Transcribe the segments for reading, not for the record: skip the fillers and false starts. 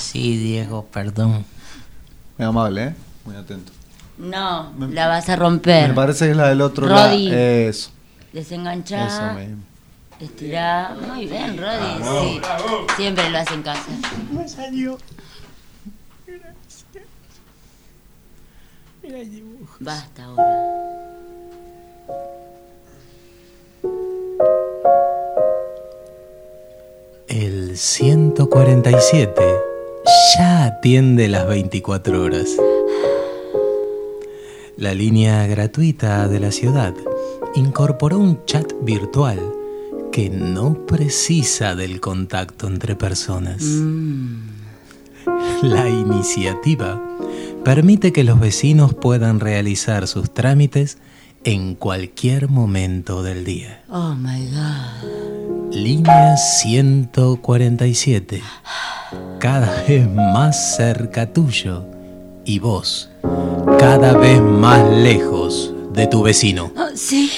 Sí, Diego, perdón. Muy amable, ¿eh? Muy atento. No, la vas a romper. Me parece que es la del otro Rodi. lado. Eso. Desenganchá. Eso mismo. Estirá. Muy bien, Rodi. Sí. Siempre lo hace en casa. Me salió. Gracias. Mira el dibujo. Basta ahora. El 147 ya atiende las 24 horas. La línea gratuita de la ciudad incorporó un chat virtual que no precisa del contacto entre personas. La iniciativa permite que los vecinos puedan realizar sus trámites en cualquier momento del día. Oh my God. Línea 147, cada vez más cerca tuyo y vos, cada vez más lejos de tu vecino. Oh, sí.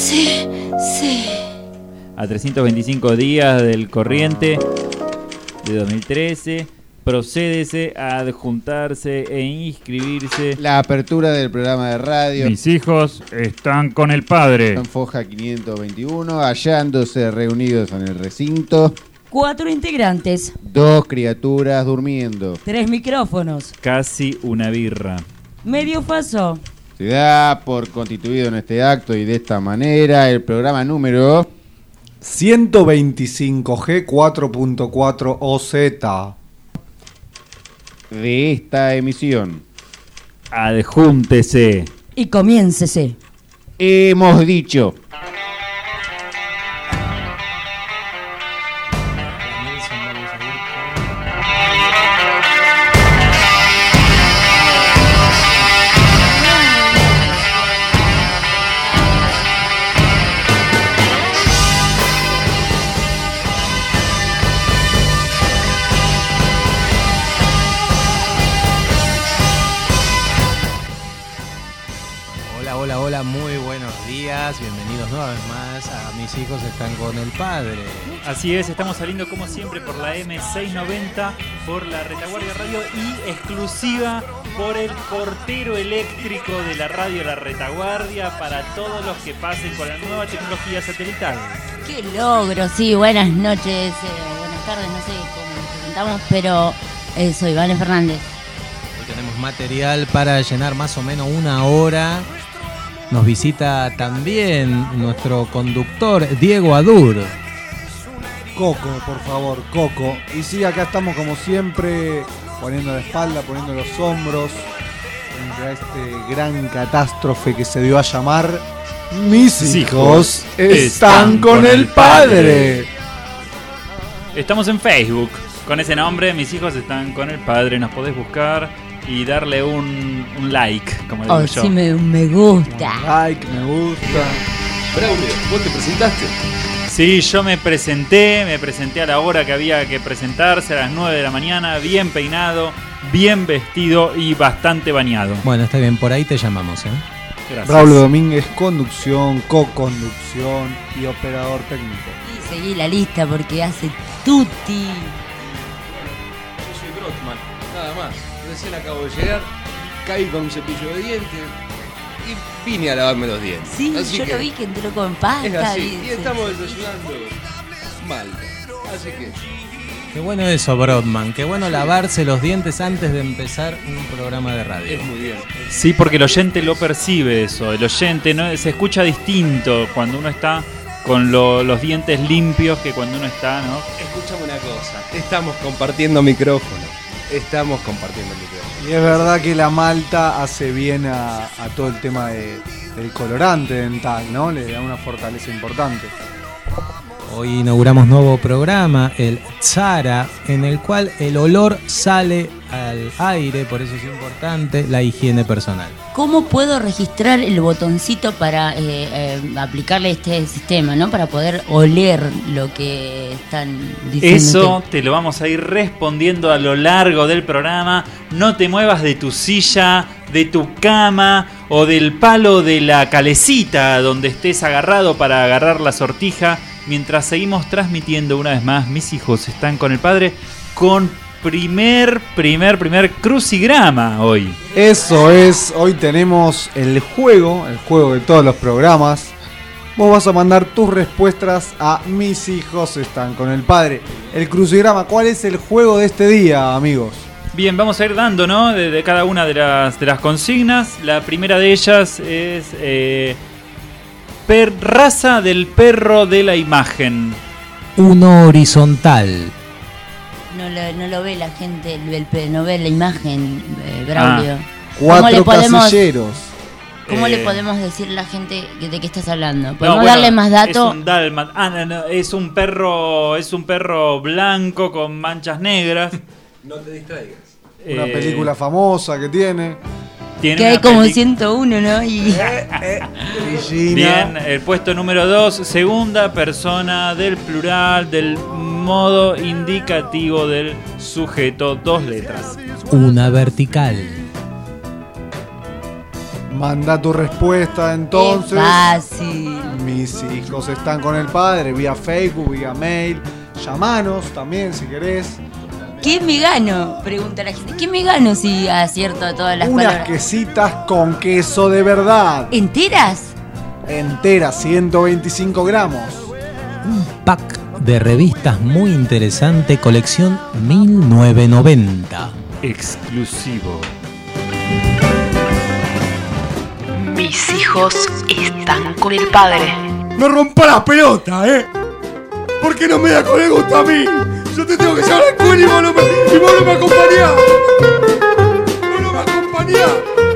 A 325 días del corriente de 2013, procédese a adjuntarse e inscribirse. La apertura del programa de radio. Mis hijos están con el padre. En Foja 521, hallándose reunidos en el recinto. 4 integrantes. 2 criaturas durmiendo. 3 micrófonos. Casi una birra. Medio paso. Se da por constituido en este acto y de esta manera el programa número 125G 4.4 OZ de esta emisión. Adjúntese. Y comiéncese. Hemos dicho. Hola, muy buenos días, bienvenidos una vez más a Mis hijos están con el padre. Así es, estamos saliendo como siempre por la M690, por la Retaguardia Radio y exclusiva por el portero eléctrico de la radio La Retaguardia para todos los que pasen con la nueva tecnología satelital. ¡Qué logro! Sí, buenas noches, buenas tardes, no sé cómo nos presentamos, pero soy Vale Fernández. Hoy tenemos material para llenar más o menos una hora. Nos visita también nuestro conductor Diego Adur. Coco, por favor, Coco. Y sí, acá estamos como siempre, poniendo la espalda, poniendo los hombros frente a este gran catástrofe que se dio a llamar Mis hijos están con el padre. Estamos en Facebook con ese nombre, Mis hijos están con el padre. Nos podés buscar y darle un like, como digo yo. Sí, me gusta. Like, me gusta. Braulio, ¿vos te presentaste? Sí, yo me presenté a la hora que había que presentarse, a las 9 de la mañana, bien peinado, bien vestido y bastante bañado. Bueno, está bien, por ahí te llamamos, ¿eh? Gracias. Braulio Domínguez, conducción, co-conducción y operador técnico. Y seguí la lista porque hace tutti. Yo soy Brotman, nada más. Recién acabo de llegar, caí con un cepillo de dientes y vine a lavarme los dientes. Sí, así yo que lo vi que entró con pasta. es así, y estamos desayunando mal. Así que Qué bueno eso, Brodman. Qué bueno lavarse los dientes antes de empezar un programa de radio. es muy bien. Sí, porque el oyente lo percibe eso. El oyente no se escucha distinto cuando uno está con los dientes limpios que cuando uno está, ¿no? Escuchame una cosa, estamos compartiendo micrófono. Y es verdad que la malta hace bien a todo el tema del colorante dental, ¿no? Le da una fortaleza importante. Hoy inauguramos nuevo programa, el Tzara, en el cual el olor sale al aire, por eso es importante la higiene personal. ¿Cómo puedo registrar el botoncito para aplicarle este sistema, ¿no? Para poder oler lo que están diciendo. Eso te lo vamos a ir respondiendo a lo largo del programa. No te muevas de tu silla, de tu cama o del palo de la calecita donde estés agarrado para agarrar la sortija. Mientras seguimos transmitiendo una vez más, Mis hijos están con el padre, con primer crucigrama hoy. Eso es, hoy tenemos el juego de todos los programas. Vos vas a mandar tus respuestas a Mis hijos están con el padre. El crucigrama, ¿cuál es el juego de este día, amigos? Bien, vamos a ir dando, ¿no? De cada una de las consignas. La primera de ellas es raza del perro de la imagen. Uno horizontal. No lo ve la gente, no ve la imagen, Braulio. 4 casilleros. ¿Cómo le podemos decir a la gente de qué estás hablando? ¿Podemos darle más datos? Es un dálmata. No, es un perro blanco con manchas negras. No te distraigas. Una película famosa que tiene. Que hay como 101, ¿no? Bien, el puesto número 2, segunda persona del plural del modo indicativo del sujeto, 2 letras. Una vertical. Manda tu respuesta entonces. Es fácil. Mis hijos están con el padre, vía Facebook, vía mail. Llamanos también si querés. ¿Qué me gano? Pregunta la gente. ¿Qué me gano si acierto todas las Unas palabras? quesitas con queso de verdad. ¿Enteras? Enteras, 125 gramos. Un pack de revistas muy interesante, colección 1990. Exclusivo. Mis hijos están con el padre. No rompa la pelota, ¿Por qué no me da con el gusto a mí? Yo te tengo que llevar a la escuela y vos no me acompañás. Vos no me acompañás.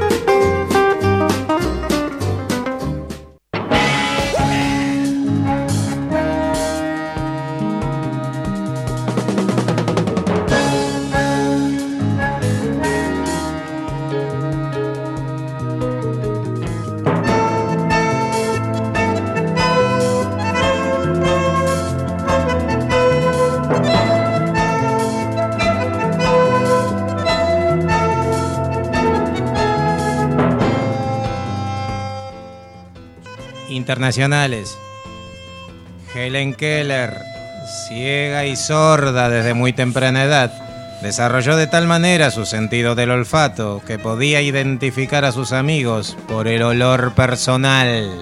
Internacionales. Helen Keller, ciega y sorda desde muy temprana edad, desarrolló de tal manera su sentido del olfato que podía identificar a sus amigos por el olor personal.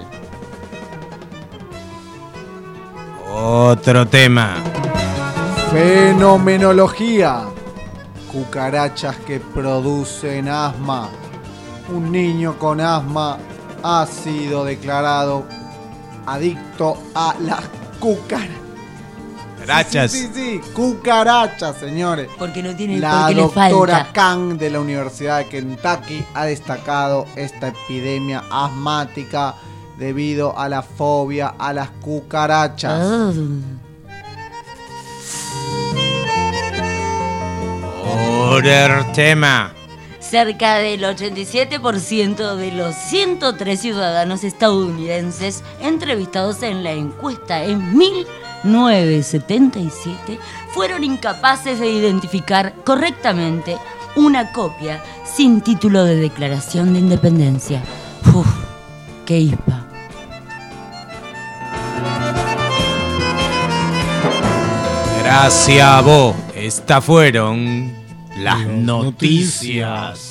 Otro tema. Fenomenología. Cucarachas que producen asma. Un niño con asma ha sido declarado adicto a las cucarachas. Sí, cucarachas, señores. Porque no tiene, la porque doctora le falta. Kang de la Universidad de Kentucky ha destacado esta epidemia asmática debido a la fobia a las cucarachas. Otro tema. Cerca del 87% de los 103 ciudadanos estadounidenses entrevistados en la encuesta en 1977 fueron incapaces de identificar correctamente una copia sin título de declaración de independencia. Uf, qué hispa. Gracias a vos. Estas fueron las noticias.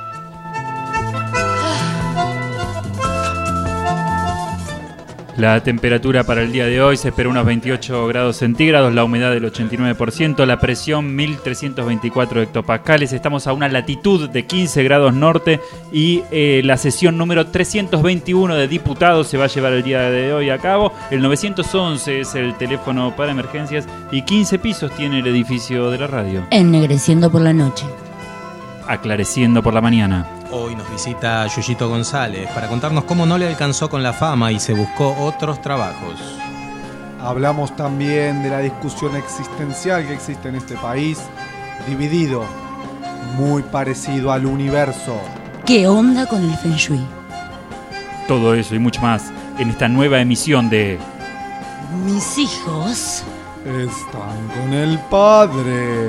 La temperatura para el día de hoy se espera unos 28 grados centígrados, la humedad del 89%, la presión 1324 hectopascales. Estamos a una latitud de 15 grados norte y la sesión número 321 de diputados se va a llevar el día de hoy a cabo. El 911 es el teléfono para emergencias y 15 pisos tiene el edificio de la radio. Ennegreciendo por la noche. Aclareciendo por la mañana. Hoy nos visita Yuyito González para contarnos cómo no le alcanzó con la fama y se buscó otros trabajos. Hablamos también de la discusión existencial que existe en este país, dividido, muy parecido al universo. ¿Qué onda con el Feng Shui? Todo eso y mucho más en esta nueva emisión de Mis hijos están con el padre.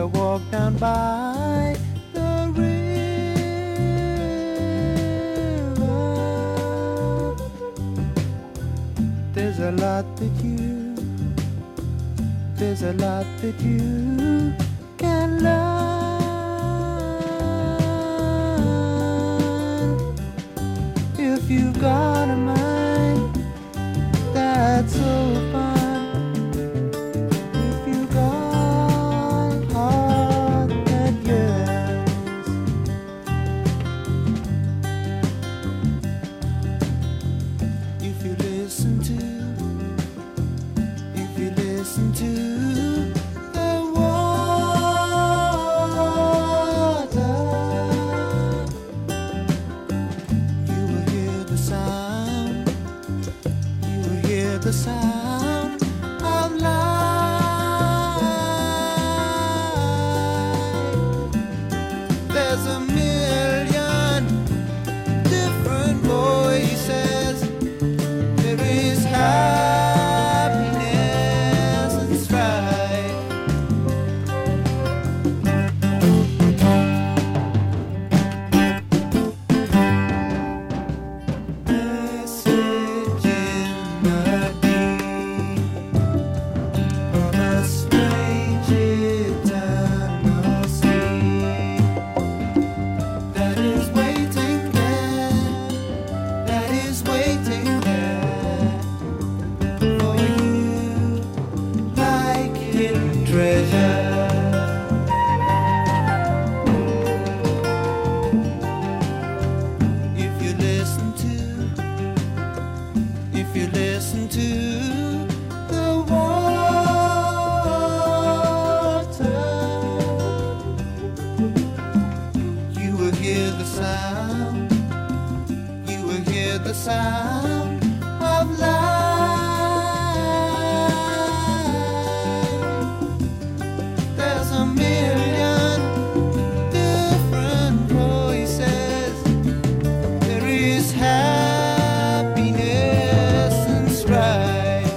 walk down by the river. There's a lot that you can learn if you've got a mind that's so fun. If you got a heart that yearns. If you listen to the water, you will hear the sound of life. There's a million different voices. There is happiness and strife. Message in the deep of a strange eternal sea that is waiting there for you like hidden treasure. If you listen to the water, you will hear the sound of life. There's a million different voices. There is happiness and strife.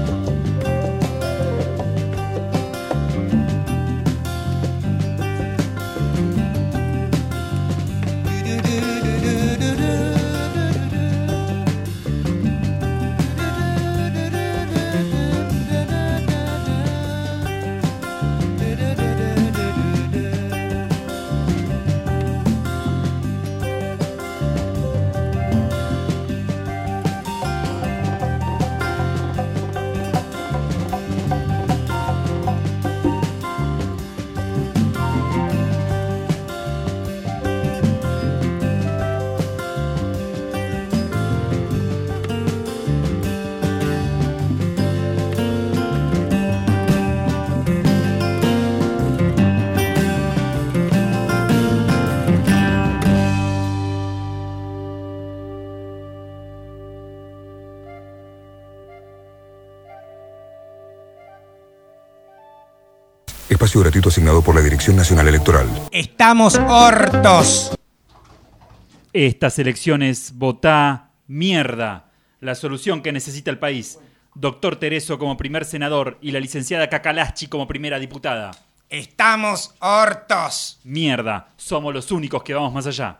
Espacio gratuito asignado por la Dirección Nacional Electoral. ¡Estamos hortos! Estas elecciones, votá mierda. La solución que necesita el país. Doctor Tereso como primer senador y la licenciada Cacalaschi como primera diputada. ¡Estamos hortos! Mierda, somos los únicos que vamos más allá.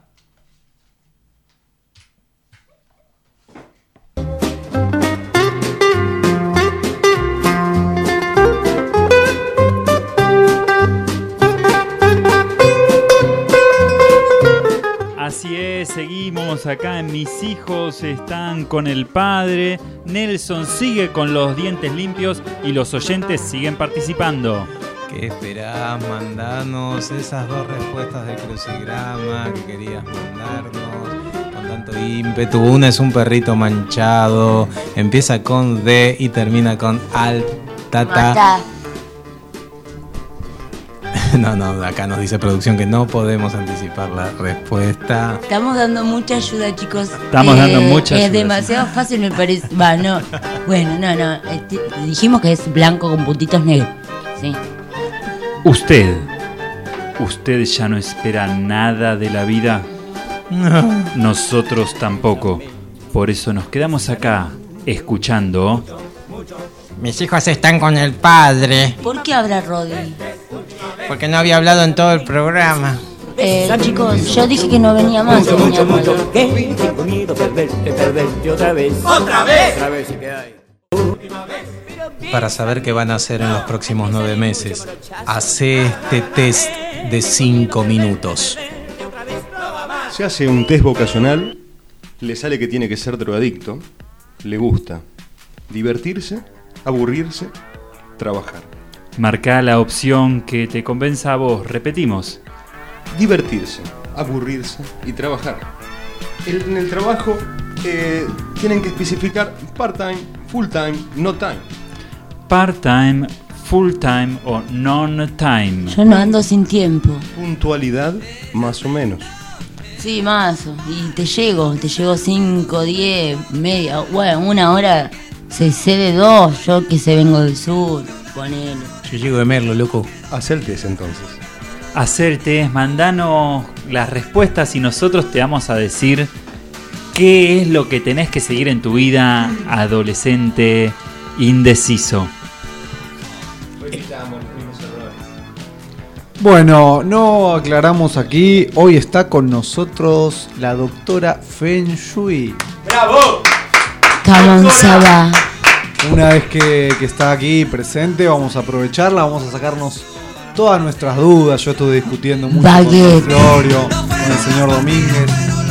Así es, seguimos acá en Mis Hijos Están con el Padre. Nelson sigue con los dientes limpios y los oyentes siguen participando. ¿Qué esperás? Mandanos esas dos respuestas del crucigrama que querías mandarnos con tanto ímpetu. Una es un perrito manchado, empieza con D y termina con altata. No, acá nos dice producción que no podemos anticipar la respuesta. Estamos dando mucha ayuda, chicos. Estamos dando mucha ayuda. Es demasiado fácil, me parece. Va, no. Bueno, no. Dijimos que es blanco con puntitos negros. Sí. ¿Usted ya no espera nada de la vida? No. Nosotros tampoco. Por eso nos quedamos acá, escuchando. Mis hijos están con el padre. ¿Por qué habla Rodri? Porque no había hablado en todo el programa. Chicos, yo dije que no venía más. Tengo miedo perderte otra vez. ¡Otra vez! Otra vez se queda ahí. Para saber qué van a hacer en los próximos 9 meses, hace este test de 5 minutos. Se hace un test vocacional, le sale que tiene que ser drogadicto, le gusta divertirse, aburrirse, trabajar. Marca la opción que te convenza a vos. Repetimos. Divertirse, aburrirse y trabajar. En el trabajo tienen que especificar part-time, full-time, no time. Part-time, full-time o non-time. Yo no ando sin tiempo. Puntualidad, más o menos. Sí, más. Y te llego 5, 10, media. Bueno, 1 hora se cede 2. Yo que se vengo del sur, ponele. Yo llego de Merlo, loco. Hacé el test entonces. Hacer test, mandanos las respuestas y nosotros te vamos a decir qué es lo que tenés que seguir en tu vida, adolescente indeciso. Bueno, no aclaramos aquí. Hoy está con nosotros la doctora Feng Shui. ¡Bravo! Camonzaba. Una vez que está aquí presente, vamos a aprovecharla, vamos a sacarnos todas nuestras dudas. Yo estuve discutiendo mucho con el Florio, con el señor Domínguez.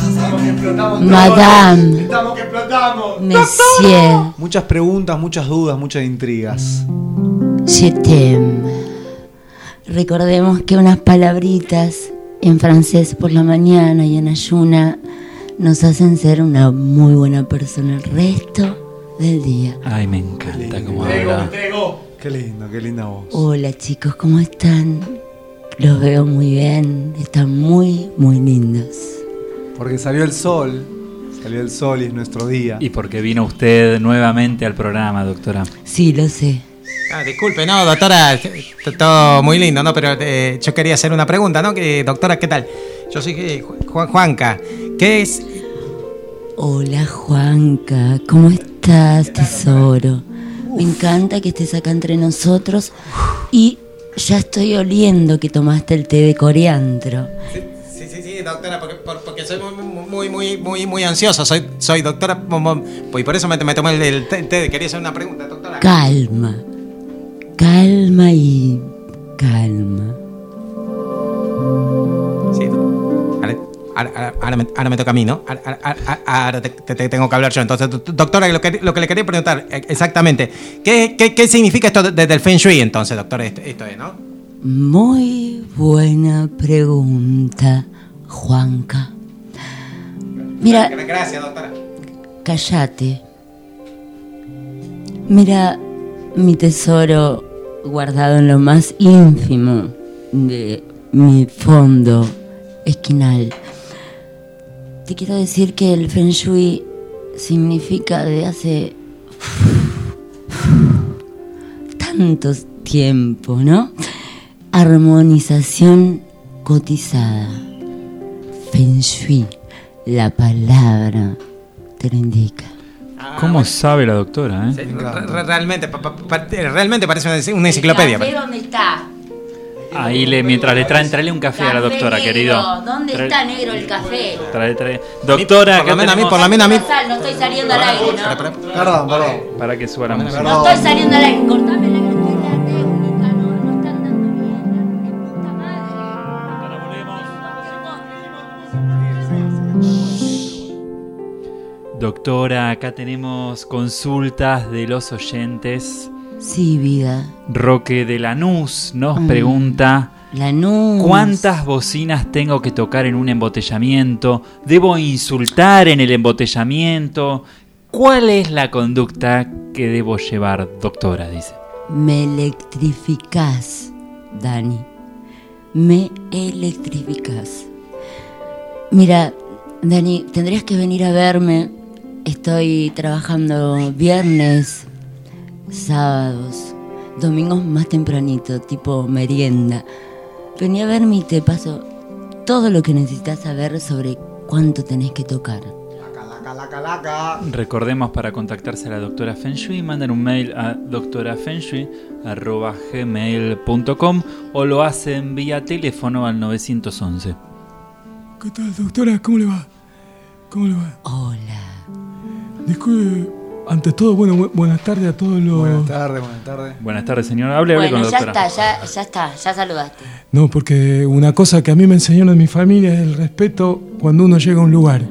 Madame. Estamos que explotamos. Monsieur. Muchas preguntas, muchas dudas, muchas intrigas. Je t'aime. Recordemos que unas palabritas en francés por la mañana y en ayuna nos hacen ser una muy buena persona el resto del día. Ay, me encanta cómo habla. Qué lindo, qué linda voz. Hola chicos, ¿cómo están? Los veo muy bien, están muy, muy lindos. Porque salió el sol y es nuestro día. Y porque vino usted nuevamente al programa, doctora. Sí, lo sé. Disculpe, no, doctora, todo muy lindo, ¿no? Pero yo quería hacer una pregunta, ¿no? Doctora, ¿qué tal? Yo soy Juanca. ¿Qué es? Hola Juanca, ¿cómo estás, tesoro? Me encanta que estés acá entre nosotros y ya estoy oliendo que tomaste el té de coriandro. Sí, doctora, porque soy muy ansioso. Soy doctora, y por eso me tomé el té. Quería hacer una pregunta, doctora. Calma y calma. Sí, ahora me toca a mí, ¿no? Ahora te tengo que hablar yo. Entonces, doctora, lo que le quería preguntar exactamente, ¿qué significa esto del Feng Shui entonces, doctora? Esto es, ¿no? Muy buena pregunta, Juanca. Mira, gracias, doctora. Cállate. Mira, mi tesoro guardado en lo más ínfimo de mi fondo esquinal. Te quiero decir que el Feng Shui significa de hace tanto tiempo, ¿no? Armonización cotizada. Feng Shui, la palabra te lo indica. ¿Cómo sabe la doctora, eh? Realmente parece una enciclopedia. ¿El café dónde está? Ahí mientras le traen, tráele un café a la doctora, negro. querido. ¿Dónde está negro el café? Trae. Doctora, por lo menos a mí. No estoy saliendo al aire, ¿no? Perdón. Para que suba la música. No estoy saliendo al aire. Cortame la técnica, no están dando bien. De puta madre. Doctora, acá tenemos consultas de los oyentes. Sí, vida. Roque de Lanús nos pregunta: Lanús, ¿cuántas bocinas tengo que tocar en un embotellamiento? ¿Debo insultar en el embotellamiento? ¿Cuál es la conducta que debo llevar, doctora? Dice. Me electrificás, Dani. Me electrificás. Mira, Dani, tendrías que venir a verme. Estoy trabajando viernes, sábados, domingos más tempranito, tipo merienda. Vení a verme y te paso todo lo que necesitas saber sobre cuánto tenés que tocar. Calaca. Recordemos, para contactarse a la doctora Feng Shui, manden un mail a doctorafengshui@gmail.com o lo hacen vía teléfono al 911. ¿Qué tal, doctora? ¿Cómo le va? ¿Cómo le va? Hola. Disculpe, ante todo, bueno, buenas tardes a todos los... Buenas tardes. Buenas tardes, señor. Hable con la Bueno, doctora. ya saludaste. No, porque una cosa que a mí me enseñaron en mi familia es el respeto cuando uno llega a un lugar.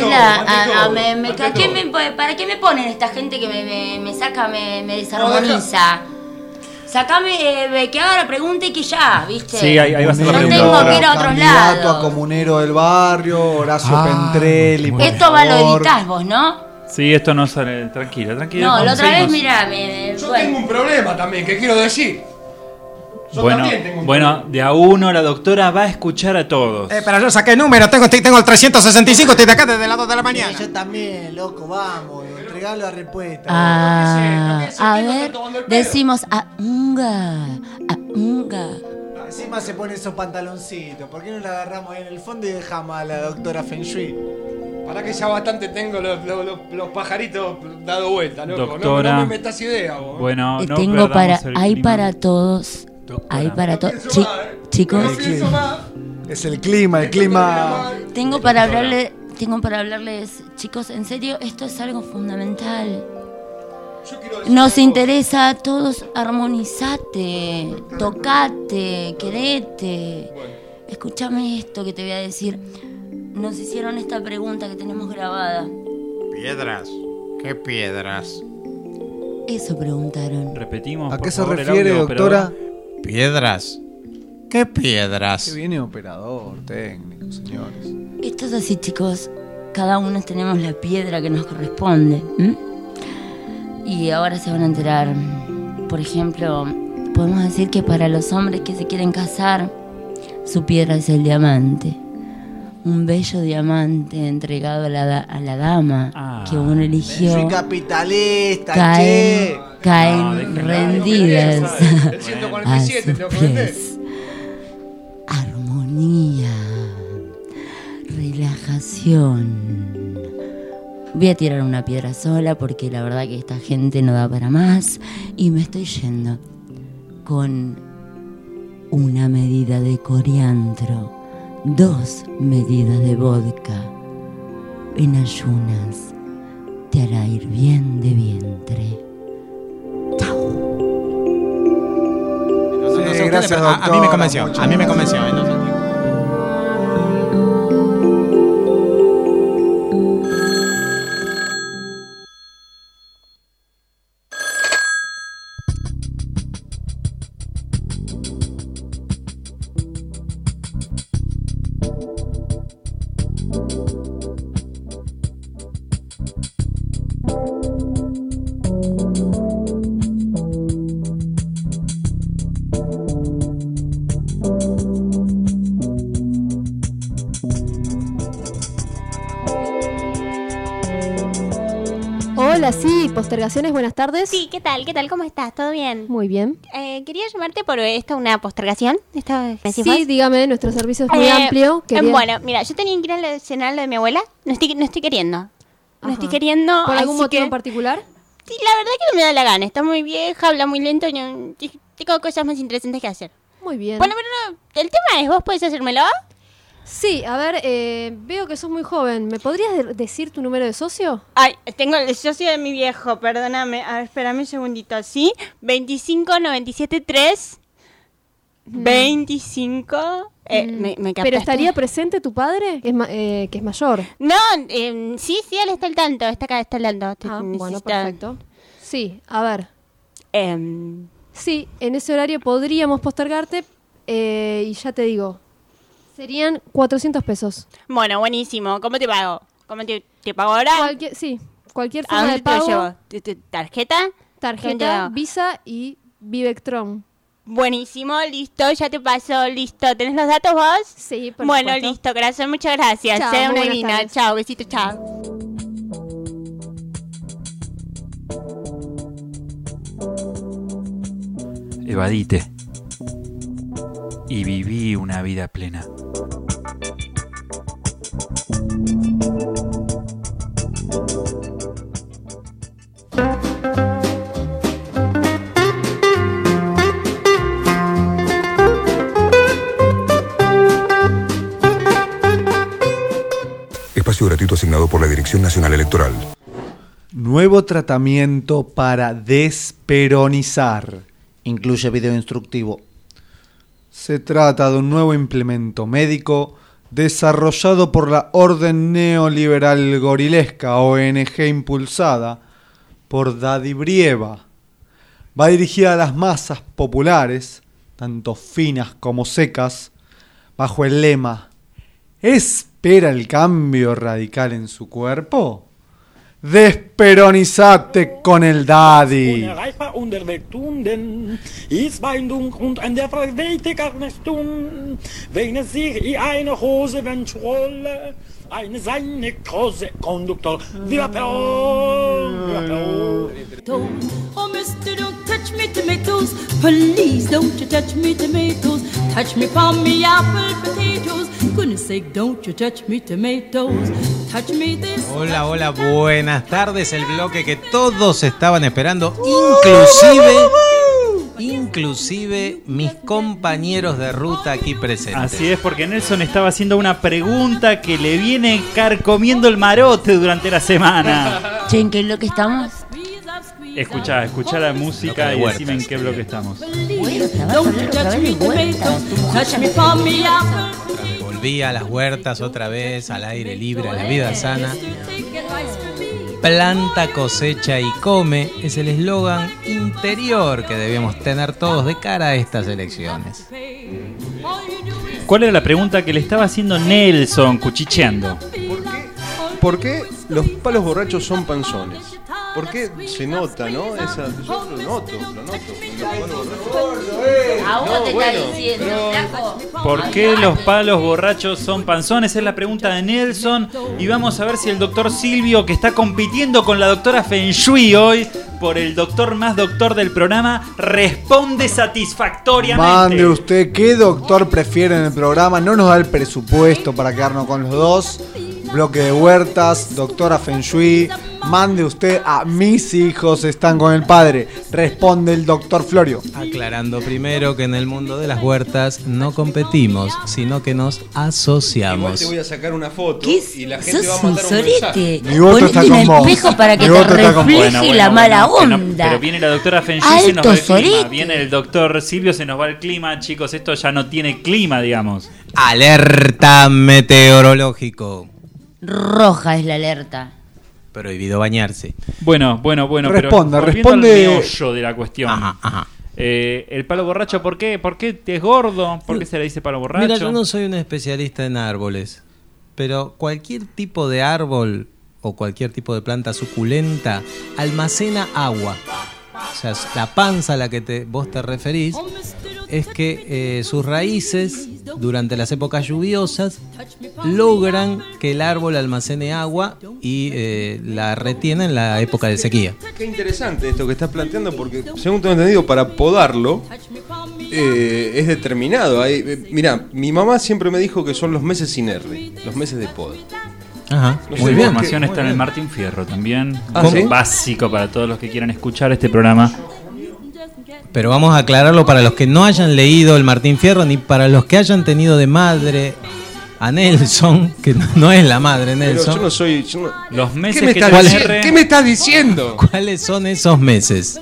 ¿Para qué me ponen esta gente que me saca, me desarmoniza? Sacame, que haga la pregunta y que ya, ¿viste? Sí, ahí va a ser la pregunta. No tengo que ir a otros Candidato lados. a comunero del barrio, Horacio Pentrelli. por Esto va lo favor. editás vos, ¿no? Sí, esto no sale. Tranquila. No, la otra vez, seguimos. mirá, Yo tengo un problema también que quiero decir. Yo también tengo un Bueno, de a uno la doctora va a escuchar a todos. Pero yo saqué número, tengo el 365, estoy de acá desde las 2 de la mañana. Yo también, loco, vamos, entregalo la respuesta. A ver, decimos unga. Encima se pone esos pantaloncitos. ¿Por qué no la agarramos ahí en el fondo y dejamos a la doctora Feng Shui? Para que ya bastante tengo los pajaritos dado vuelta, loco. Doctora, no me metas idea, vos. Bueno, no tengo perdamos el hay clima. para todos. Hay para todos. Chicos, Es el clima. tengo para hablarles, chicos, en serio, esto es algo fundamental. Nos interesa a todos, armonizate, tocate, querete. Escúchame esto que te voy a decir. Nos hicieron esta pregunta que tenemos grabada. ¿Piedras? ¿Qué piedras? Eso preguntaron. Repetimos. ¿A por qué se favor, el refiere, audio, doctora? ¿Piedras? ¿Qué piedras? Que viene operador, técnico, señores. Esto es así, chicos. Cada uno tenemos la piedra que nos corresponde. Y ahora se van a enterar. Por ejemplo, podemos decir que para los hombres que se quieren casar, su piedra es el diamante. Un bello diamante entregado a la dama que uno eligió. Soy capitalista, Caen rendidas El 147 tengo que vender. Armonía, relajación. Voy a tirar una piedra sola porque la verdad que esta gente no da para más. Y me estoy yendo con una medida de coriandro, 2 medidas de vodka. En ayunas te hará ir bien de vientre. Gracias, a mí me convenció. Hola, sí, postergaciones, buenas tardes. Sí, ¿qué tal? ¿Cómo estás? ¿Todo bien? Muy bien. Quería llamarte por una postergación. Sí, dígame, nuestro servicio es muy amplio. Bueno, mira, yo tenía que ir a cenar lo de mi abuela. No estoy queriendo. Ajá. No estoy queriendo. ¿Por algún así motivo que- en particular? Sí, la verdad que no me da la gana. Está muy vieja, habla muy lento. Tengo cosas más interesantes que hacer. Muy bien. Bueno, pero no, el tema es, ¿vos podés hacérmelo? Sí, a ver, veo que sos muy joven. ¿Me podrías decir tu número de socio? Ay, tengo el socio de mi viejo, perdóname. A ver, espérame un segundito, ¿sí? 25 97 3 25 me captaste. ¿Pero estaría presente tu padre, que es mayor? No, sí, él está al tanto, está acá, está hablando. Bueno, perfecto. Sí, a ver. Em, Sí, en ese horario podríamos postergarte y ya te digo, serían 400 pesos. Bueno, buenísimo. ¿Cómo te pago? ¿Cómo te pago ahora? Cualquier ¿A forma dónde de pago. te lo llevo? ¿Tarjeta? ¿Dónde te Tarjeta, lo- Visa y Vivectron. Buenísimo, listo, ya te paso, listo. ¿Tenés los datos vos? Sí, por Bueno, supuesto. listo, corazón, muchas gracias. Chao, Sea muy una buenas divina. tardes. Chao, besito, chao. Evadite. Y viví una vida plena. Espacio gratuito asignado por la Dirección Nacional Electoral. Nuevo tratamiento para desperonizar. Incluye video instructivo. Se trata de un nuevo implemento médico desarrollado por la Orden Neoliberal Gorilesca, ONG impulsada por Daddy Brieva. Va dirigida a las masas populares, tanto finas como secas, bajo el lema ¿espera el cambio radical en su cuerpo? Desperonizate con el Daddy. Unerreichbar unterwelttunden, Isweindung und an der Verweite Garnestun, wenn es sich in eine Hose wünschrolle, eine seine große Konduktor, viva Perón, viva Perón. Oh, mister, don't touch me tomatoes, please don't you touch me tomatoes, touch me palm me apple potatoes, goodness sake don't you touch me tomatoes, touch me this. Hola, hola, buenas tardes, el bloque que todos estaban esperando, inclusive mis compañeros de ruta aquí presentes. Así es, porque Nelson estaba haciendo una pregunta que le viene carcomiendo el marote durante la semana. Che, ¿en qué bloque estamos? Escuchá la música y decime en qué bloque estamos. Volví a las huertas otra vez, al aire libre, a la vida sana. Planta, cosecha y come es el eslogan interior que debemos tener todos de cara a estas elecciones. ¿Cuál era la pregunta que le estaba haciendo Nelson, cuchicheando? ¿Por qué los palos borrachos son panzones? ¿Por qué se nota, no? Yo lo noto. A vos te está diciendo, flaco. ¿Por qué los palos borrachos son panzones? Es la pregunta de Nelson. Y vamos a ver si el doctor Silvio, que está compitiendo con la doctora Feng Shui hoy por el doctor más doctor del programa, responde satisfactoriamente. Mande usted qué doctor prefiere en el programa. No nos da el presupuesto para quedarnos con los dos. Bloque de huertas, doctora Feng Shui. Mande usted a mis hijos están con el padre. Responde el doctor Florio. Aclarando primero que en el mundo de las huertas no competimos, sino que nos asociamos. Igual te voy a sacar una foto y la gente ¿Sos va a mandar un mensaje. Mi voto está con vos. Espejo para que te refleje la mala onda. Pero viene la doctora Feng Shui, se nos va el clima. Viene el doctor Silvio, se nos va el clima. Chicos, esto ya no tiene clima, digamos. Alerta meteorológico. Roja es la alerta. Prohibido bañarse. Bueno, pero responde al meollo de la cuestión. Ajá. El palo borracho, ¿por qué? ¿Por qué es gordo? ¿Por qué se le dice palo borracho? Mira, yo no soy un especialista en árboles, pero cualquier tipo de árbol o cualquier tipo de planta suculenta almacena agua. O sea, la panza a la que vos te referís es que sus raíces durante las épocas lluviosas logran que el árbol almacene agua y la retiene en la época de sequía. Qué interesante esto que estás planteando, porque según tengo entendido, para podarlo es determinado. Mirá, mi mamá siempre me dijo que son los meses sin R, los meses de poda. Ajá, no muy bien. La información está en el Martín Fierro también. ¿Sí? Básico para todos los que quieran escuchar este programa. Pero vamos a aclararlo para los que no hayan leído el Martín Fierro, ni para los que hayan tenido de madre a Nelson, que no es la madre Nelson. Pero yo no soy... Los meses ¿Qué me estás diciendo? ¿Cuáles son esos meses?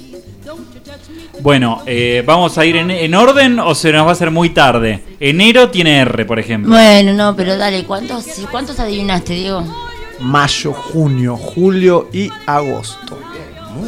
Bueno, ¿vamos a ir en orden o se nos va a hacer muy tarde? Enero tiene R, por ejemplo. Bueno, no, pero dale, ¿cuántos adivinaste, Diego? Mayo, junio, julio y agosto. Muy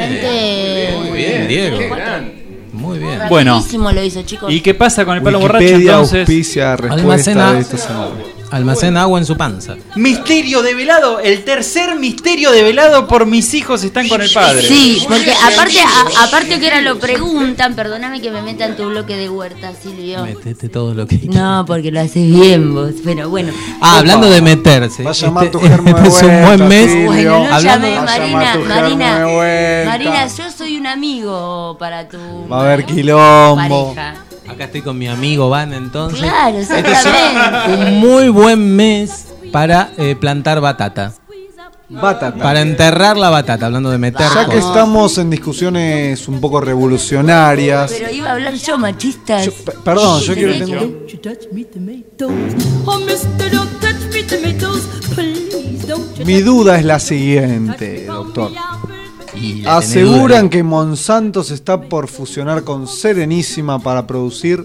bien, Diego. Muy bien. Bueno, lo hizo, chicos. ¿Y qué pasa con el palo Wikipedia borracho entonces? Auspicia respuesta de esta semana. Almacena agua en su panza. Misterio develado, el tercer misterio develado por mis hijos están con el padre. Sí, porque aparte que ahora lo preguntan, perdóname que me meta en tu bloque de huerta, Silvio. Metete todo lo que quieras. No, porque lo haces bien vos, pero bueno. Hablando de meterse. Va a llamar tu germo de vuelta, es un buen mes. Bueno, no hablando, llamé, Marina, yo soy un amigo para tu va a haber quilombo. pareja. Acá estoy con mi amigo Van, entonces. Claro, exactamente. Un muy buen mes para plantar batata. Batata. Para enterrar la batata, hablando de meter Ya que cosas. estamos en discusiones un poco revolucionarias. Pero iba a hablar yo, machistas. Perdón, yo quiero tener. Don't you touch me tomatoes. Oh, mister, don't touch me tomatoes. Please, don't you Mi duda es la siguiente, doctor. Y la Aseguran tenedura. que Monsanto se está por fusionar con Serenísima para producir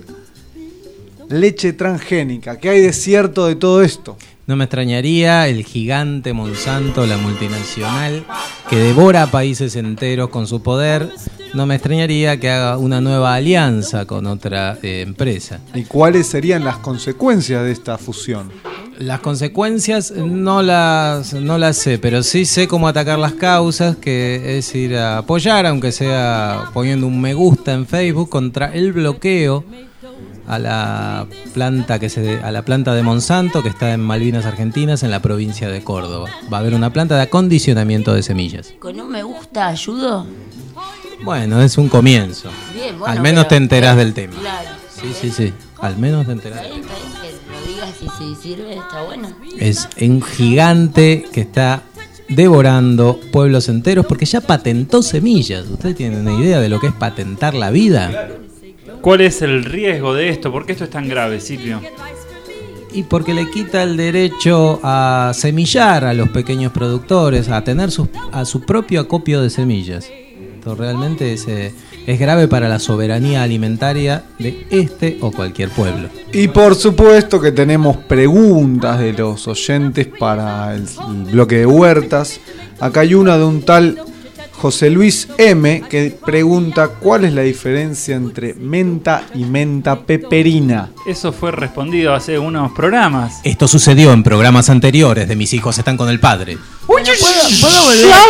leche transgénica. ¿Qué hay de cierto de todo esto? No me extrañaría el gigante Monsanto, la multinacional, que devora países enteros con su poder. No me extrañaría que haga una nueva alianza con otra empresa. ¿Y cuáles serían las consecuencias de esta fusión? Las consecuencias no las sé, pero sí sé cómo atacar las causas, que es ir a apoyar, aunque sea poniendo un me gusta en Facebook, contra el bloqueo a la planta de Monsanto, que está en Malvinas Argentinas, en la provincia de Córdoba. Va a haber una planta de acondicionamiento de semillas. ¿Con un me gusta ayudo? Bueno, es un comienzo. Bien, bueno, al menos pero- te enterás del tema. Claro. Sí. Al menos te enterás. Está bien que lo digas y si sirve, está bueno. Es un gigante que está devorando pueblos enteros porque ya patentó semillas. ¿Ustedes tienen una idea de lo que es patentar la vida? ¿Cuál es el riesgo de esto? ¿Por qué esto es tan grave, Silvio? Y porque le quita el derecho a semillar a los pequeños productores, a tener a su propio acopio de semillas. Esto realmente es grave para la soberanía alimentaria de este o cualquier pueblo. Y por supuesto que tenemos preguntas de los oyentes para el bloque de huertas. Acá hay una de un tal José Luis M, que pregunta cuál es la diferencia entre menta y menta peperina. Eso fue respondido hace unos programas. Esto sucedió en programas anteriores de Mis hijos están con el padre. Bueno, ¿puedo volver?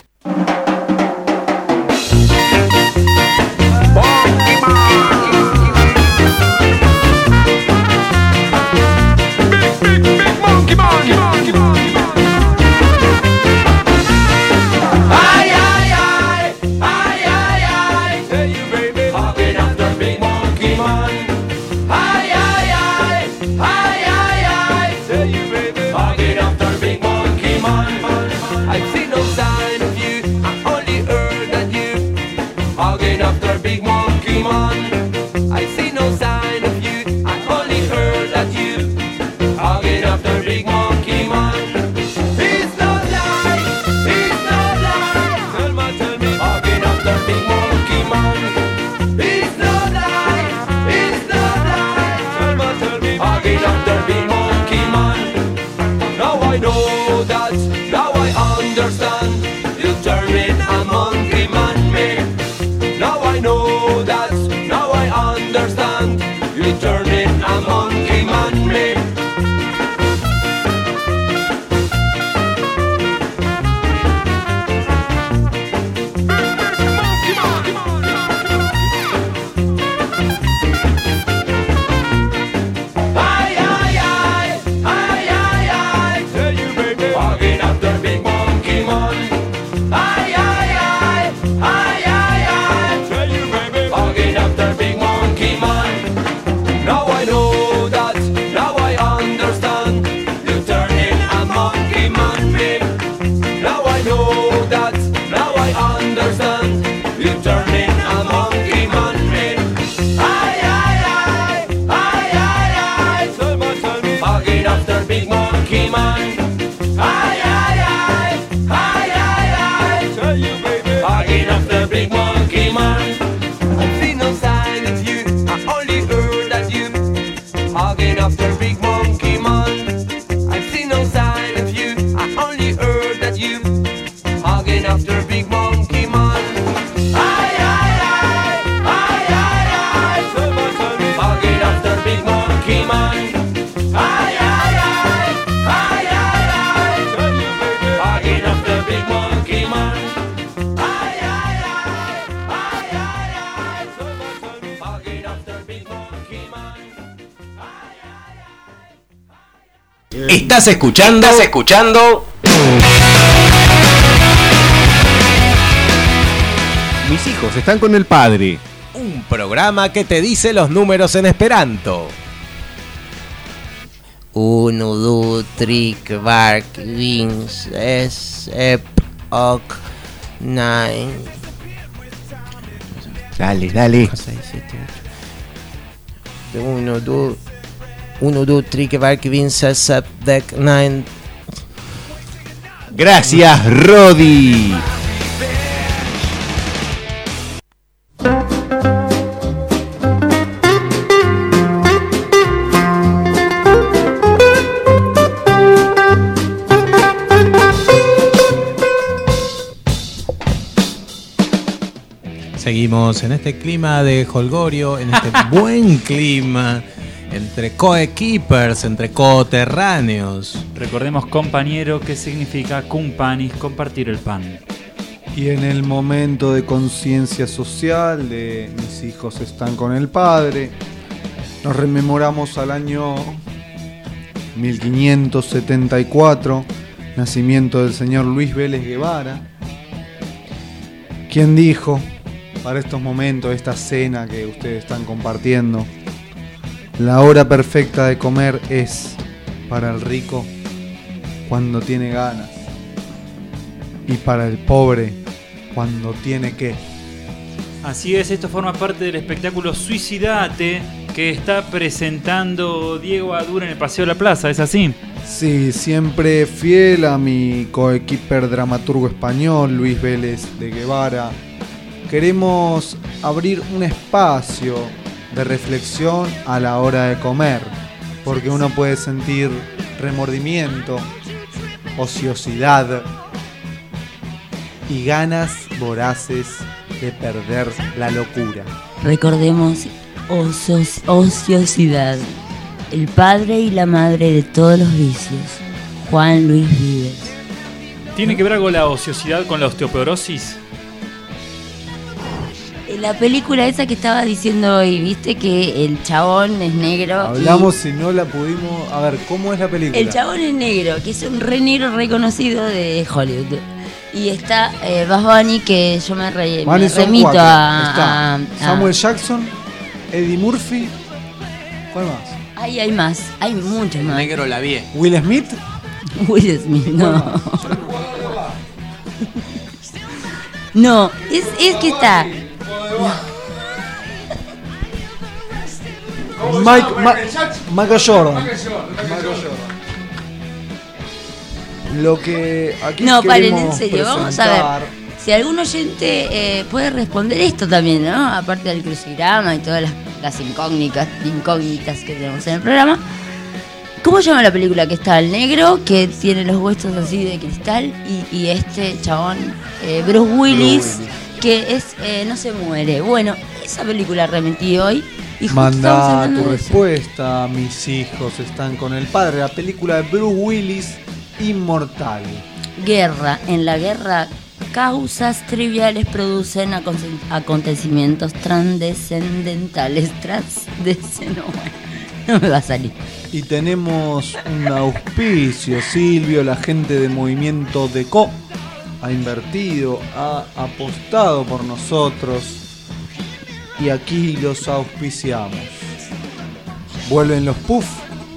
Estás escuchando. Mis hijos están con el padre. Un programa que te dice los números en esperanto. 1, 2, 3, 4, 5, 6, 7, 8, 9. Dale. 6, 7, 8. 1, 2, 3, 4, 5, 6, 7, 9. Gracias, Rodi. Seguimos en este clima de jolgorio, en este buen clima entre coequippers, entre coterráneos. Recordemos, compañero, que significa cumpanis, compartir el pan. Y en el momento de conciencia social de mis hijos están con el padre, nos rememoramos al año 1574, nacimiento del señor Luis Vélez Guevara, quien dijo, para estos momentos, esta cena que ustedes están compartiendo, la hora perfecta de comer es para el rico cuando tiene ganas y para el pobre cuando tiene que. Así es, esto forma parte del espectáculo Suicidate que está presentando Diego Adura en el Paseo de la Plaza, ¿es así? Sí, siempre fiel a mi coequiper dramaturgo español, Luis Vélez de Guevara. Queremos abrir un espacio de reflexión a la hora de comer, porque uno puede sentir remordimiento, ociosidad y ganas voraces de perder la locura. Recordemos ociosidad, el padre y la madre de todos los vicios, Juan Luis Vives. ¿Tiene que ver algo la ociosidad con la osteoporosis? La película esa que estaba diciendo hoy, viste que el chabón es negro. Hablamos si no la pudimos. A ver, ¿cómo es la película? El chabón es negro, que es un re negro reconocido de Hollywood. Y está Bad Bunny, que yo me remito a Samuel Jackson, Eddie Murphy. ¿Cuál más? Hay más, hay muchos más. Negro la vi. Will Smith. Will Smith, no. No, es que está. Michael Jordan. Lo que aquí no, paren, en queremos serio, vamos a ver si algún oyente puede responder esto también, ¿no? Aparte del crucigrama y todas las incógnitas que tenemos en el programa. ¿Cómo se llama la película que está el negro, que tiene los huesos así de cristal, y este chabón, Bruce Willis, que es no se muere? Bueno, esa película remetí hoy. Y manda tu respuesta. Mis hijos están con el padre. La película de Bruce Willis, Inmortal. Guerra. En la guerra, causas triviales producen acontecimientos transcendentales. No me va a salir. Y tenemos un auspicio, Silvio, la gente de Movimiento Deco ha invertido, ha apostado por nosotros y aquí los auspiciamos. Vuelven los puff.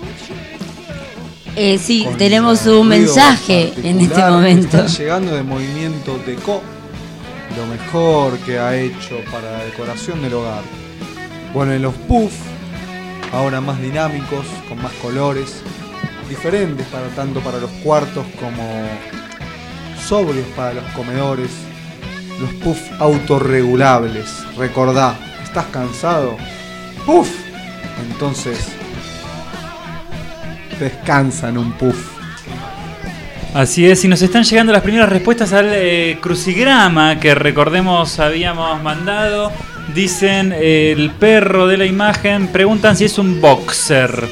Sí, tenemos un mensaje en este momento. Está llegando de Movimiento Deco, lo mejor que ha hecho para la decoración del hogar. Vuelven los puff, ahora más dinámicos, con más colores, diferentes tanto para los cuartos como sobrios para los comedores. Los puff autorregulables. Recordá, ¿estás cansado? ¡Puff! Entonces, descansa en un puff. Así es, y nos están llegando las primeras respuestas al crucigrama que recordemos habíamos mandado. Dicen el perro de la imagen, preguntan si es un boxer.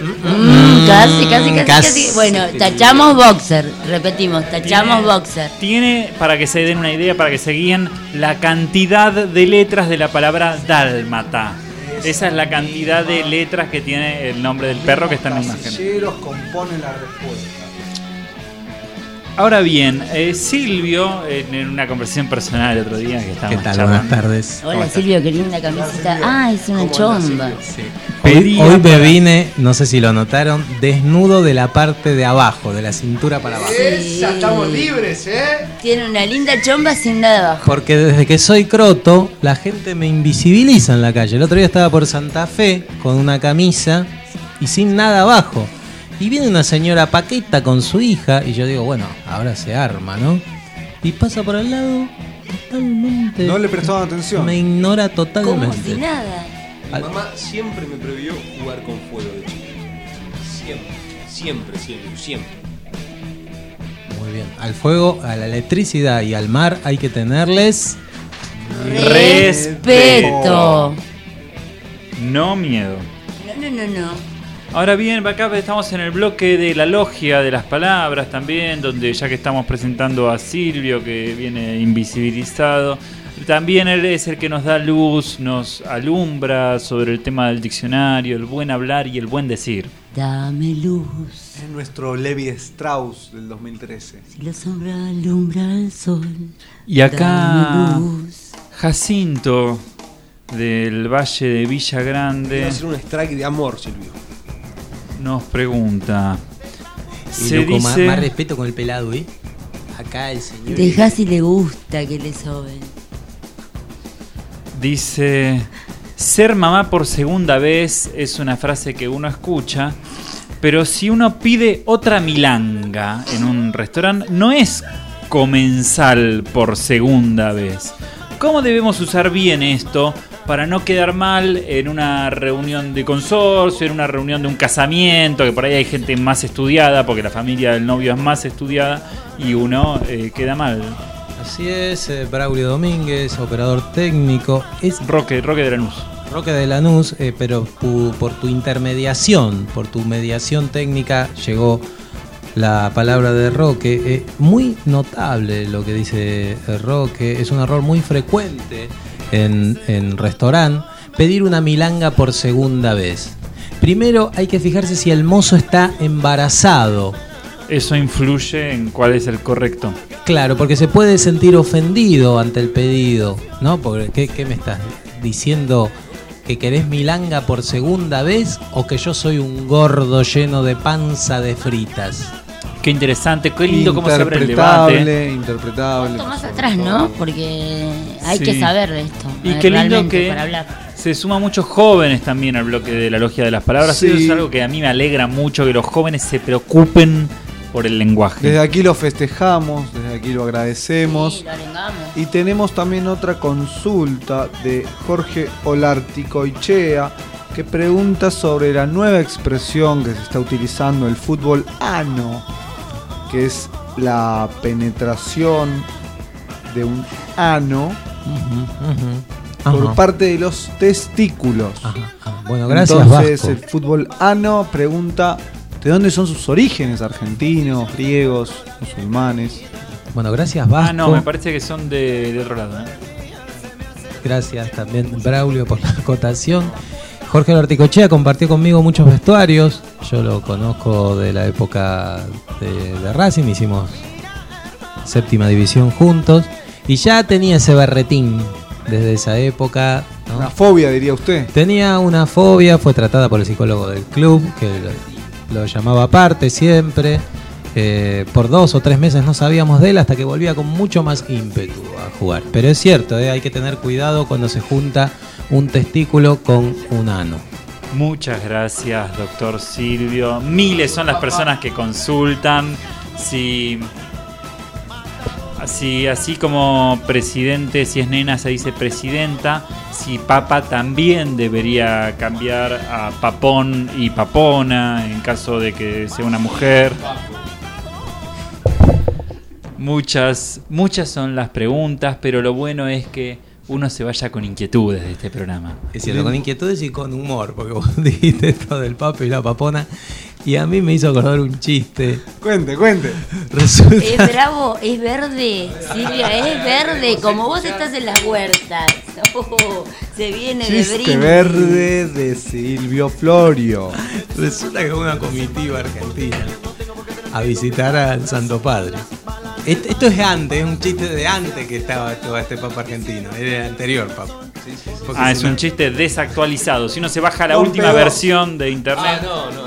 Casi. Bueno, tachamos boxer, repetimos, tachamos boxer. Tiene, para que se den una idea, para que se guíen, la cantidad de letras de la palabra dálmata. Esa es la cantidad de letras que tiene el nombre del perro que está en la imagen. Los casilleros componen la respuesta. Ahora bien, Silvio, en una conversación personal el otro día que estábamos ¿Qué tal? charlando. Buenas tardes. Hola Silvio, qué linda camiseta. Ah, es una chomba. Hoy me vine, no sé si lo notaron, desnudo de la parte de abajo, de la cintura para abajo. ¡Esa! Estamos libres, ¿eh? Tiene una linda chomba sin nada abajo. Porque desde que soy croto, la gente me invisibiliza en la calle. El otro día estaba por Santa Fe con una camisa y sin nada abajo. Y viene una señora Paqueta con su hija y yo digo, bueno, ahora se arma, ¿no? Y pasa por al lado totalmente. No le prestaban atención. Me ignora totalmente. Como si nada. Mi mamá siempre me prohibió jugar con fuego de chico. Siempre. Muy bien. Al fuego, a la electricidad y al mar hay que tenerles respeto. No miedo. No. Ahora bien, acá estamos en el bloque de la logia de las palabras también, donde ya que estamos presentando a Silvio, que viene invisibilizado, también él es el que nos da luz, nos alumbra sobre el tema del diccionario, el buen hablar y el buen decir. Dame luz. Es nuestro Levi Strauss del 2013. Si la sombra alumbra el sol. Y acá dame luz. Jacinto del Valle de Villa Grande. Quiero hacer un strike de amor, Silvio. Nos pregunta. Y Se loco, dice. más respeto con el pelado, ¿eh? Acá el señor. Dejá si le gusta que le soben. Dice. Ser mamá por segunda vez es una frase que uno escucha, pero si uno pide otra milanga en un restaurante, no es comensal por segunda vez. ¿Cómo debemos usar bien esto para no quedar mal en una reunión de consorcio, en una reunión de un casamiento, que por ahí hay gente más estudiada, porque la familia del novio es más estudiada, y uno queda mal? Así es, Braulio Domínguez, operador técnico. Es Roque de Lanús. Roque de Lanús, pero por tu intermediación, por tu mediación técnica, llegó la palabra de Roque. Muy notable lo que dice Roque. Es un error muy frecuente en restaurante pedir una milanga por segunda vez. Primero hay que fijarse si el mozo está embarazado. Eso influye en cuál es el correcto. Claro, porque se puede sentir ofendido ante el pedido, ¿no? Porque ¿qué me estás diciendo? ¿Que querés milanga por segunda vez o que yo soy un gordo lleno de panza de fritas? Qué interesante, qué lindo cómo se abre el debate. Interpretable. Más atrás, ¿no? Porque hay que saber de esto. Y qué lindo realmente, que para hablar. se suman muchos jóvenes también al bloque de la logia de las palabras. Sí. Eso es algo que a mí me alegra mucho, que los jóvenes se preocupen por el lenguaje. Desde aquí lo festejamos, desde aquí lo agradecemos. Sí, lo arengamos. Y tenemos también otra consulta de Jorge Olarticoichea, que pregunta sobre la nueva expresión que se está utilizando, el fútbol ano, que es la penetración de un ano por parte de los testículos. Bueno, gracias, Entonces, Vasco. el fútbol ano pregunta ¿de dónde son sus orígenes? ¿Argentinos, griegos, musulmanes? Bueno, gracias, Vasco. No, me parece que son de otro lado. Gracias también, Braulio, por la acotación. Jorge Olarticochea compartió conmigo muchos vestuarios. Yo lo conozco de la época de Racing, hicimos séptima división juntos. Y ya tenía ese berretín desde esa época, ¿no? Una fobia, diría usted. Tenía una fobia, fue tratada por el psicólogo del club, que lo llamaba aparte siempre. Por 2 o 3 meses no sabíamos de él hasta que volvía con mucho más ímpetu a jugar. Pero es cierto, hay que tener cuidado cuando se junta un testículo con un ano. Muchas gracias, doctor Silvio. Miles son las personas que consultan. Así como presidente, si es nena se dice presidenta. Si papa también debería cambiar a papón y papona en caso de que sea una mujer. Muchas son las preguntas, pero lo bueno es que uno se vaya con inquietudes de este programa. Es cierto, con inquietudes y con humor, porque vos dijiste esto del papo y la papona y a mí me hizo acordar un chiste. Cuente. Resulta... Es bravo, es verde, Silvia, es verde, como vos estás en las huertas. Se viene de Chiste brindis. verde de Silvio Florio. Resulta que una comitiva argentina a visitar al Santo Padre. Esto es antes, es un chiste de antes que estaba todo este Papa argentino. Era el anterior Papa. Ah, es un chiste desactualizado. Si uno se baja la última versión de internet.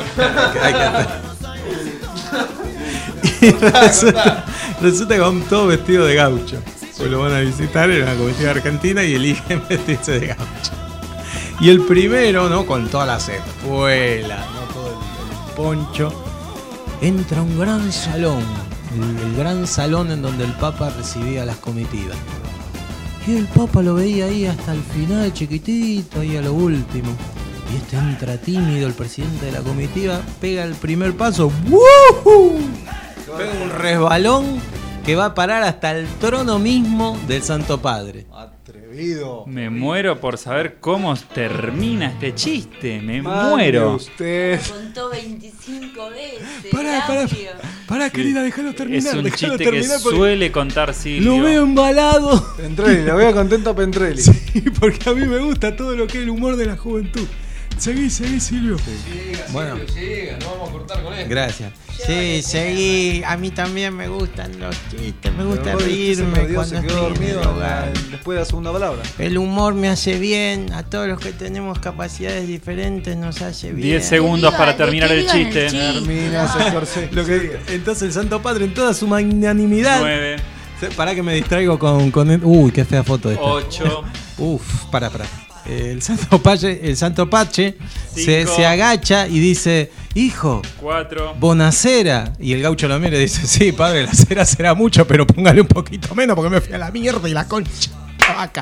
Y resulta que van todos vestidos de gaucho. Pues lo van a visitar en una comitiva argentina y eligen vestirse de gaucho. Y el primero, ¿no? Con todas las espuelas, ¿no? Todo el poncho. Entra a un gran salón. El gran salón en donde el Papa recibía a las comitivas. Y el Papa lo veía ahí hasta el final, chiquitito, ahí a lo último. Y este entra tímido, el presidente de la comitiva, pega el primer paso. ¡Woohoo! Pega un resbalón que va a parar hasta el trono mismo del Santo Padre. Atrevido. Me muero por saber cómo termina este chiste. Me muero. Usted. Contó 25 veces. Pará, querida, déjalo terminar. Es un déjalo chiste terminar que porque suele contar Silvio. Lo veo embalado. Pentrelli, lo veo contento a Pentrelli. Sí, porque a mí me gusta todo lo que es el humor de la juventud. Seguí, Silvio. Bueno, siga, no vamos a cortar con esto. Gracias. Sí, seguí. A mí también me gustan los chistes, me gusta reírme cuando se quedó dormido después de la segunda palabra. El humor me hace bien, a todos los que tenemos capacidades diferentes nos hace bien. 10 segundos para terminar el chiste. Termina, sector C. Entonces el Santo Padre en toda su magnanimidad. 9. Pará que me distraigo con uy, qué fea foto esta. 8. Pará. El Santo Pache se agacha y dice: hijo, 4. bonacera. Y el gaucho lo mira y dice: sí, padre, la cera será mucho, pero póngale un poquito menos porque me fui a la mierda y la concha la vaca.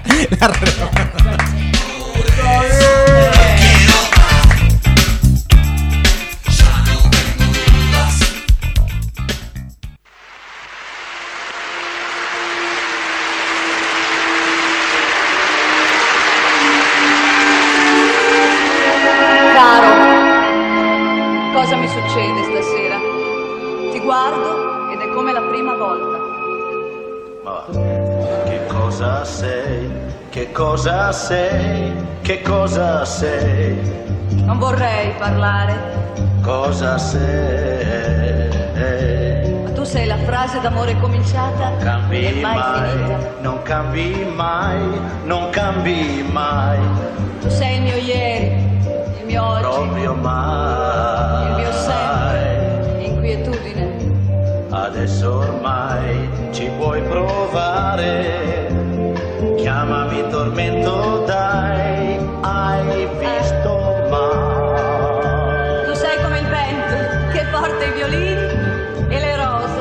Cosa mi succede stasera? Ti guardo ed è come la prima volta. Ma va, che cosa sei? Che cosa sei? Che cosa sei? Non vorrei parlare. Cosa sei? Ma tu sei la frase d'amore cominciata Cambi e mai finita. non cambi mai, non cambi mai. Tu sei il mio ieri, il mio oggi, proprio mai. il mio sempre, inquietudine. Adesso ormai ci puoi provare. Chiamami tormento, dai, hai visto mai? Tu sei come il vento che porta i violini e le rose.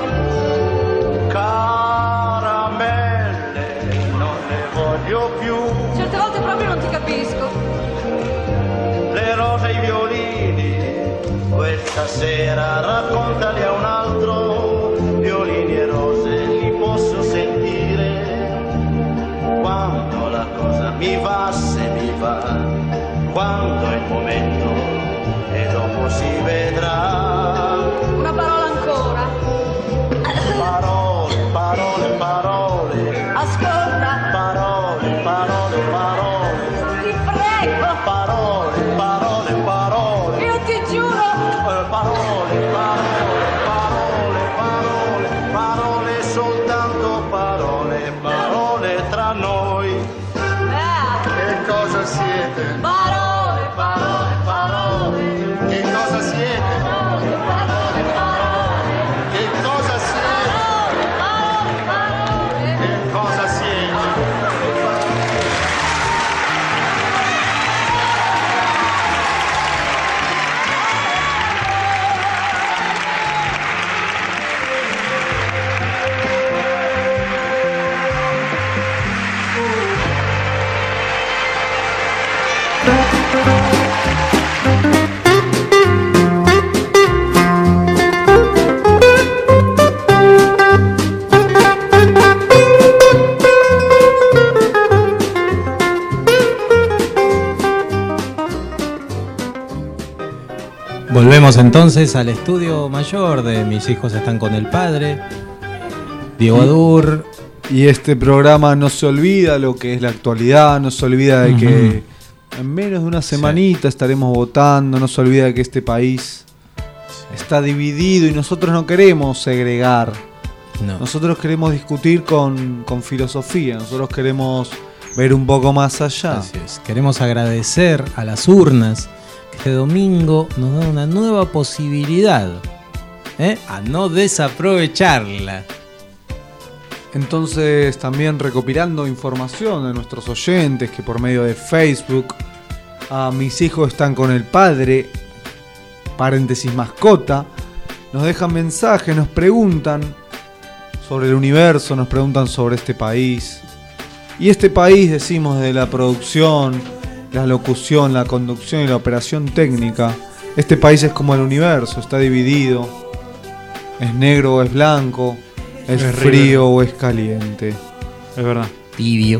Caramelle, non ne voglio più. Certe volte proprio non ti capisco. Le rose e i violini, questa sera raccontali a un altro. Violini e rose li posso sentire. Quando la cosa mi va, se mi va, quando è il momento e dopo si vedrà. Una parola ancora. Parole, parole, parole. Ascolta. Parole, parole, parole. Ti prego. Parole, parole, parole. Io ti giuro. Parole, parole, parole, parole. Parole, soltanto parole, parole tra noi. Che cosa siete? Parole, parole, parole. Che cosa siete? Parole, parole, parole. Che cosa siete? Parole, parole. Che cosa siete? Volvemos entonces al estudio mayor de Mis hijos están con el padre, Diego Adur. Y este programa no se olvida lo que es la actualidad, no se olvida de que en menos de una semanita estaremos votando, no se olvida de que este país está dividido y nosotros no queremos segregar No. Nosotros queremos discutir con filosofía, nosotros queremos ver un poco más allá. Así es. Queremos agradecer a las urnas que este domingo nos dan una nueva posibilidad, a no desaprovecharla. Entonces, también recopilando información de nuestros oyentes que por medio de Facebook, mis hijos están con el padre, paréntesis mascota, nos dejan mensajes, nos preguntan sobre el universo, nos preguntan sobre este país. Y este país, decimos, de la producción, la locución, la conducción y la operación técnica, este país es como el universo, está dividido, es negro o es blanco, es frío o es caliente. Es verdad. Tibio.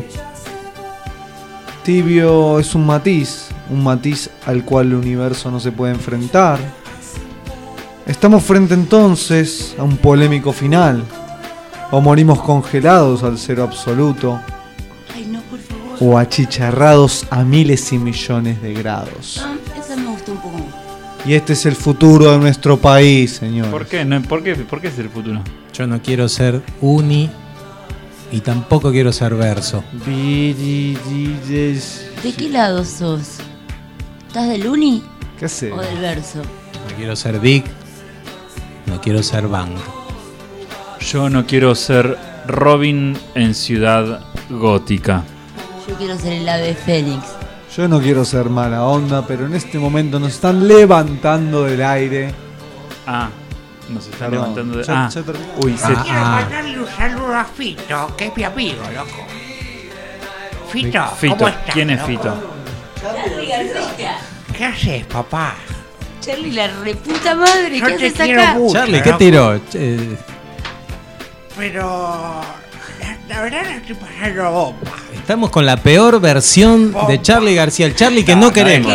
Tibio es un matiz al cual el universo no se puede enfrentar. Estamos frente entonces a un polémico final. O morimos congelados al cero absoluto, o achicharrados a miles y millones de grados. Eso me gustó un poco. Y este es el futuro de nuestro país, señor. ¿Por qué? ¿Por qué es el futuro? Yo no quiero ser uni y tampoco quiero ser verso. ¿De qué lado sos? ¿Estás del uni? ¿Qué sé? ¿O del verso? No quiero ser Dick, no quiero ser Bang. Yo no quiero ser Robin en Ciudad Gótica. Yo quiero ser el ave Fénix. Yo no quiero ser mala onda, pero en este momento nos están levantando del aire. Nos están Perdón, levantando de... ya terminó. Quiero mandarle un saludo a Fito, que es mi amigo, loco. Fito, ¿cómo estás? ¿Quién es loco? Fito? Charlie García. ¿Qué haces, papá? Charlie, la reputa madre, Yo ¿qué te haces quiero acá? mucho, Charlie, ¿qué loco. tiró? Pero... La verdad la estoy pasando bomba. Estamos con la peor versión de Charlie García, el Charlie que no queremos.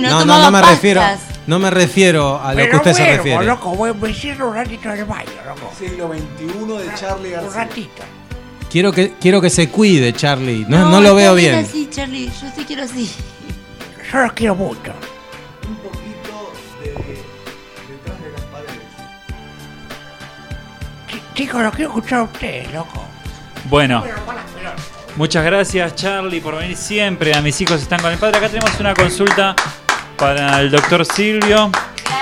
No me refiero a lo que usted se refiere. Loco, me cierro un ratito en el baño, loco. Siglo XXI de Charlie García. Un ratito. Quiero que se cuide, Charlie. No lo veo bien. Así, Charlie, yo te quiero así. Yo los quiero mucho. Un poquito detrás de las paredes. Chicos, los quiero escuchar a ustedes, loco. Bueno, muchas gracias, Charlie, por venir siempre a Mis Hijos Están con el Padre. Acá tenemos una consulta para el doctor Silvio.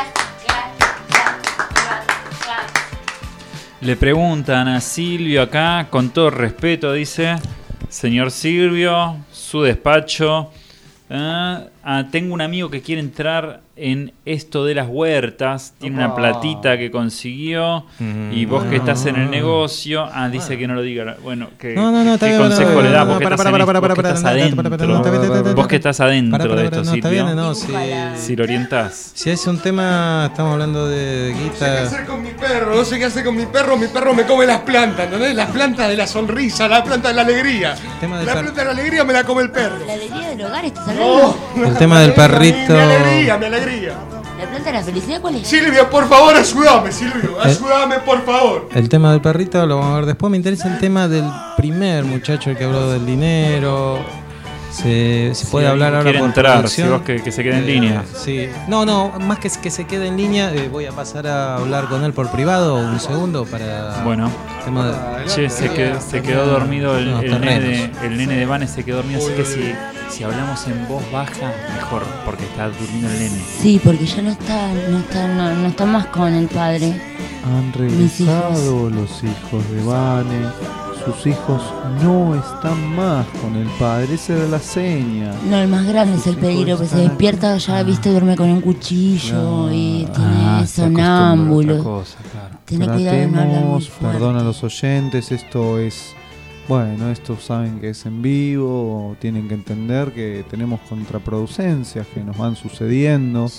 Le preguntan a Silvio acá, con todo respeto, dice: señor Silvio, su despacho. Tengo un amigo que quiere entrar en esto de las huertas. Tiene una platita que consiguió. Y vos que estás en el negocio, dice que no lo diga. Bueno, ¿qué consejo le das? Vos que estás adentro. Vos que estás adentro de esto, Silvio. Si lo orientás. Si es un tema, estamos hablando de No sé qué guita. hacer con mi perro, no sé qué hacer con mi perro me come las plantas, ¿entendés? Las plantas de la sonrisa, la planta de la alegría. La planta de la alegría me la come el perro. La alegría del hogar, ¿estás hablando? El tema del perrito. Mi alegría. ¿La planta de la felicidad cuál es? Silvio, por favor, ayúdame, Silvio. Ayúdame, por favor. El tema del perrito lo vamos a ver después. Me interesa el tema del primer muchacho, el que habló del dinero. Se puede hablar ahora quiere por entrar, producción. si vos que se quede en línea. Sí. No, más que se quede en línea, voy a pasar a hablar con él por privado un segundo para... Bueno, che, se quedó dormido el nene de Vanes, se quedó dormido, así que si hablamos en voz baja, mejor, porque está durmiendo el nene. Sí, porque ya no está más con el padre. Han regresado los hijos de Vane. Sus hijos no están más con el padre. Esa era la seña. No, el más grande es el peligro, porque se despierta, ya viste, duerme con un cuchillo y tiene sonámbulo. Tiene cuidado de no hablar muy fuerte. Perdón a los oyentes, esto es... Bueno, esto saben que es en vivo, tienen que entender que tenemos contraproducencias que nos van sucediendo.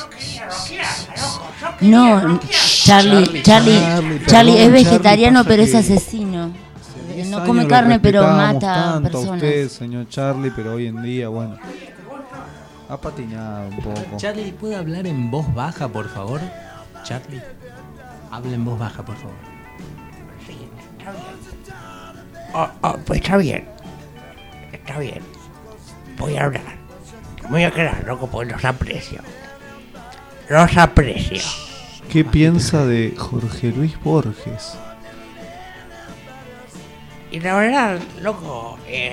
No, Charlie es vegetariano, pero es asesino. No come carne, pero mata a personas. Usted, señor Charlie, pero hoy en día, bueno, ha patinado un poco. Charlie, ¿puede hablar en voz baja, por favor? Charlie, habla en voz baja, por favor. Sí, está bien. Pues está bien. Está bien. Voy a hablar. Me voy a quedar, loco, porque los aprecio. Los aprecio. ¿Qué piensa de Jorge Luis Borges? Y la verdad, loco,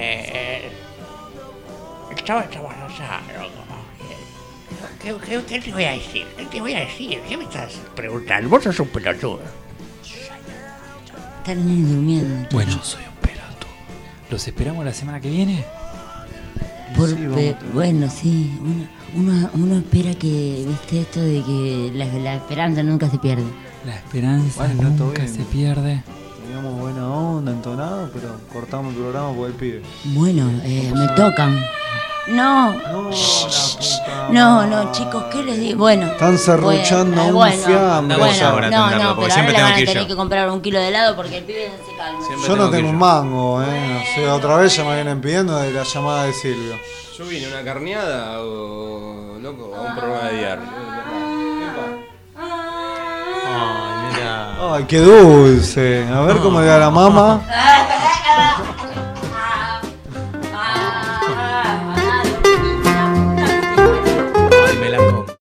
estaba rosado, loco. ¿Qué te voy a decir? ¿Qué te voy a decir? ¿Qué me estás preguntando? Vos sos un pelotudo. Están durmiendo. Bueno, soy un pelotudo. ¿Los esperamos la semana que viene? Bueno, sí. Uno espera que, viste, esto de que la esperanza nunca se pierde. La esperanza nunca se pierde. Teníamos buena onda, entonado, pero cortamos el programa por el pibe. Bueno, me tocan. No, chicos, ¿qué les digo? Bueno, están serruchando a un fiambre. Pero ahora le van a tener que comprar 1 kilo de helado porque el pibe no se calma. Yo no tengo un mango, no sé, otra vez ya me vienen pidiendo de la llamada de Silvio. Yo vine a una carneada o loco, a un programa de diario. Ay, mira. Ay, qué dulce. A ver cómo le da la mamá.